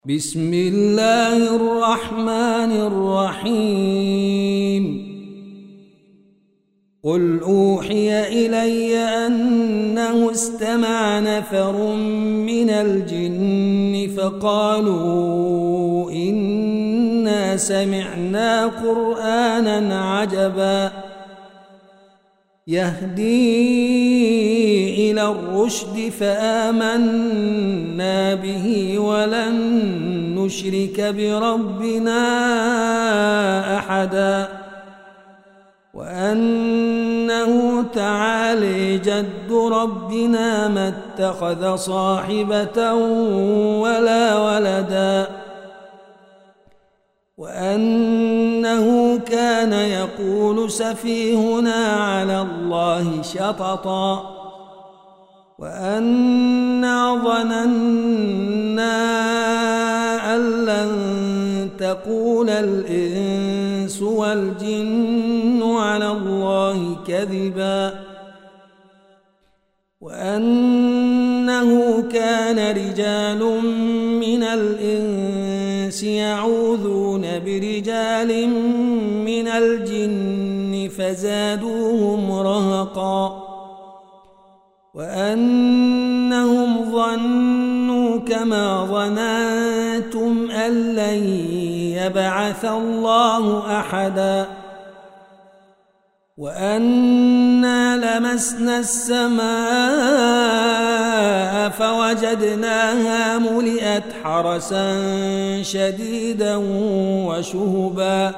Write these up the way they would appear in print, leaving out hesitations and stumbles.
بسم الله الرحمن الرحيم قل أوحي إلي أنه استمع نفر من الجن فقالوا إنا سمعنا قرآنا عجبا يهدي إلى الرشد فآمنا به ولن نشرك بربنا أحدا وأنه تعالى جد ربنا ما اتخذ صاحبة ولا ولدا وأنه كان يقول سفيهنا على الله شططا وأنا ظننا أن لن تقول الإنس والجن على الله كذبا وأنه كان رجال من الإنس يعوذون برجال من الجن فزادوهم رهقا وأنهم ظنوا كما ظننتم أن لن يبعث الله أحدا وأنا لمسنا السماء فوجدناها ملئت حرسا شديدا وشهبا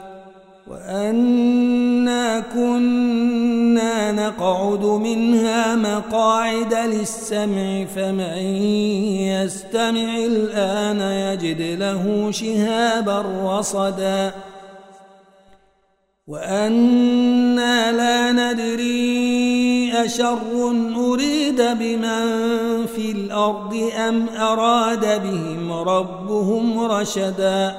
وأنا كنا نقعد منها مقاعد للسمع فمن يستمع الآن يجد له شهابا رصدا وأنا لا ندري أشر أريد بمن في الأرض أم أراد بهم ربهم رشدا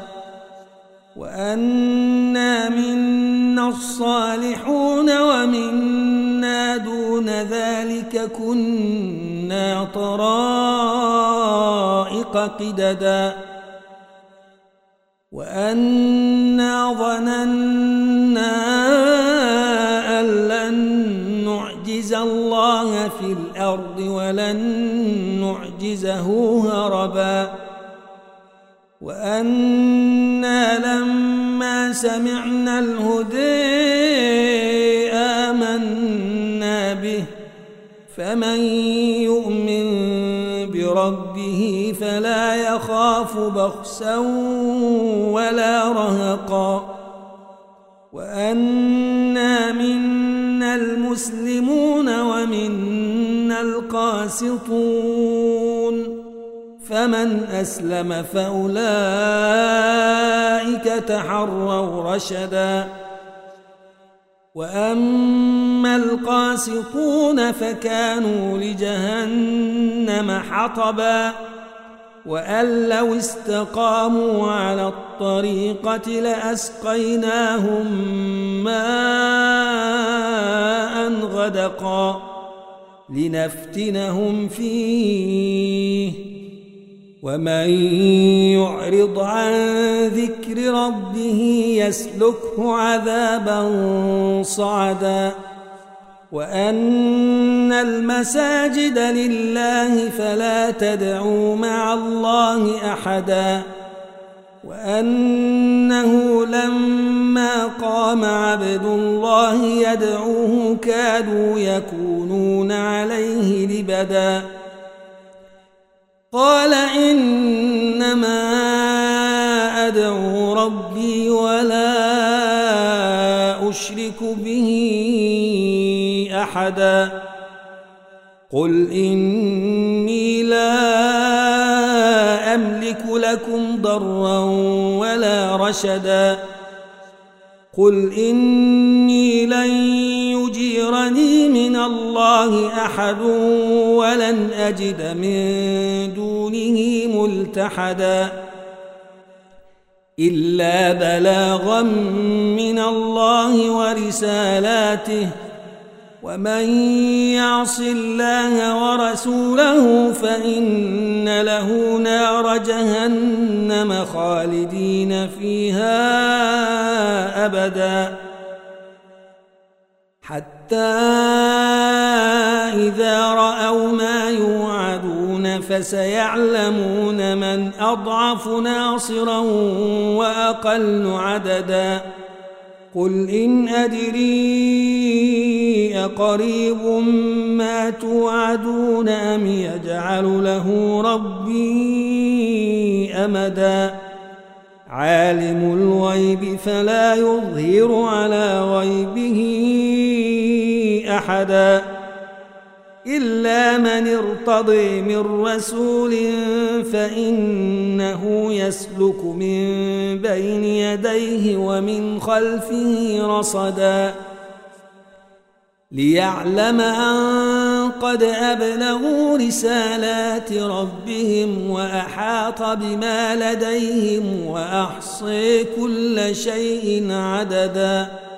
وأنا منا الصالحون ومنا دون ذلك كنا طرائق قددا وأنا ظننا أن لن نعجز الله في الأرض ولن نعجزه هربا وأنا لما سمعنا الهدى آمنا به فمن يؤمن بربه فلا يخاف بخسا ولا رهقا وأنا منا المسلمون ومنا القاسطون فمن أسلم فأولئك تحروا رشدا وأما القاسطون فكانوا لجهنم حطبا وأن لو استقاموا على الطريقة لأسقيناهم ماء غدقا لنفتنهم فيه ومن يعرض عن ذكر ربه يسلكه عذابا صعدا وأن المساجد لله فلا تدعوا مع الله أحدا وأنه لما قام عبد الله يدعوه كادوا يكونون عليه لبدا قال إنما أدعو ربي ولا أشرك به أحدا قل إني لا أملك لكم ضرا ولا رشدا قل إني لن يجيرني من الله أحد ولن أجد من دونه ملتحدا إلا بلاغا من الله ورسالاته ومن يعص الله ورسوله فإن له نار جهنم خالدين فيها أبدا حتى إذا رأوا ما يوعدون فسيعلمون من أضعف ناصرا وأقل عددا قل إن أدري أقريب ما توعدون أم يجعل له ربي أمدا عالم الغيب فلا يظهر على غيبه أحدا إلا من ارتضي من رسول فإنه يسلك من بين يديه ومن خلفه رصدا ليعلم أن قد أبلغوا رسالات ربهم وأحاط بما لديهم وأحصي كل شيء عددا